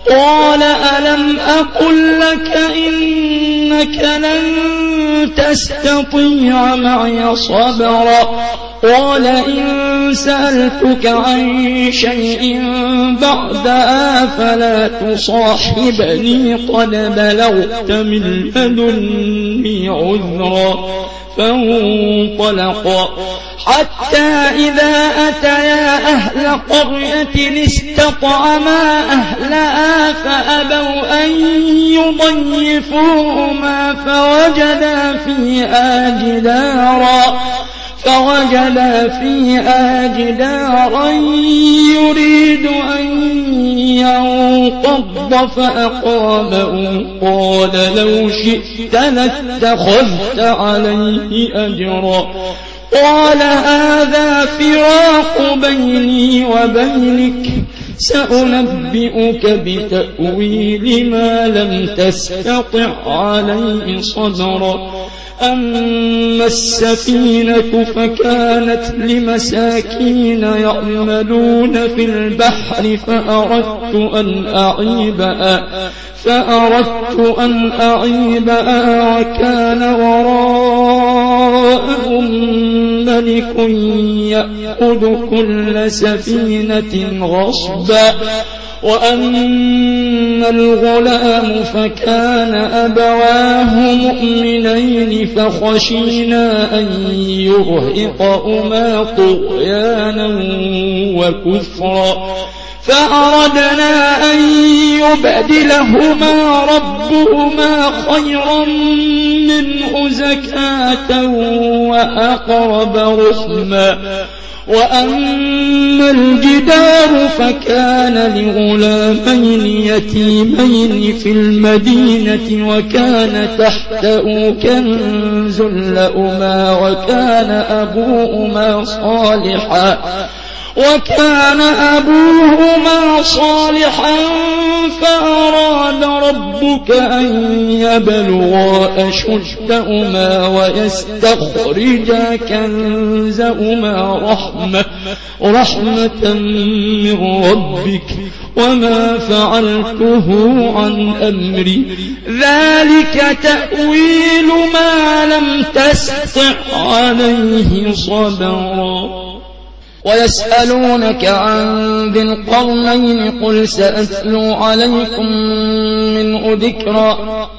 قال ألم أقل لك إنك لن تستطيع معي صبرا قال إن سألتك عن شيء بعدها فلا تصاحبني قد بلغت من لدني عذرا فانطلقا حتى إذا أتيا أهل قرية استطعما أهلها فأبوا أن يضيفوهما فوجدا فيها جدارا يريد أن ينقض فأقامه قال لو شئت لاتخذت عليه أجرا قال هذا فراق بيني وبينك سأنبئك بتأويل ما لم تستطع عليه صبرا أما السفينة فكانت لمساكين يعملون في البحر فأردت أن أعيبها وكان وراءهم ملك يأخذ كل سفينة غصبا وأما الغلام فكان أبواه مؤمنين فخشينا أن يرهقهما طغيانا وكفرا فأردنا أن يبدلهما ربهما خيرا منه زكاة وأقرب رحما وأما الجدار فكان لغلامين يتيمين في المدينة وكان تحته كنز لهما وكان أبوهما صالحا فأراد ربك أن يبلغا أشدهما ويستخرجا كنزهما رحمة من ربك وما فعلته عن أمري ذلك تأويل ما لم تستطع عليه صبرا ويسألونك عن ذي القرنين قل سأتلو عليكم منه ذكرا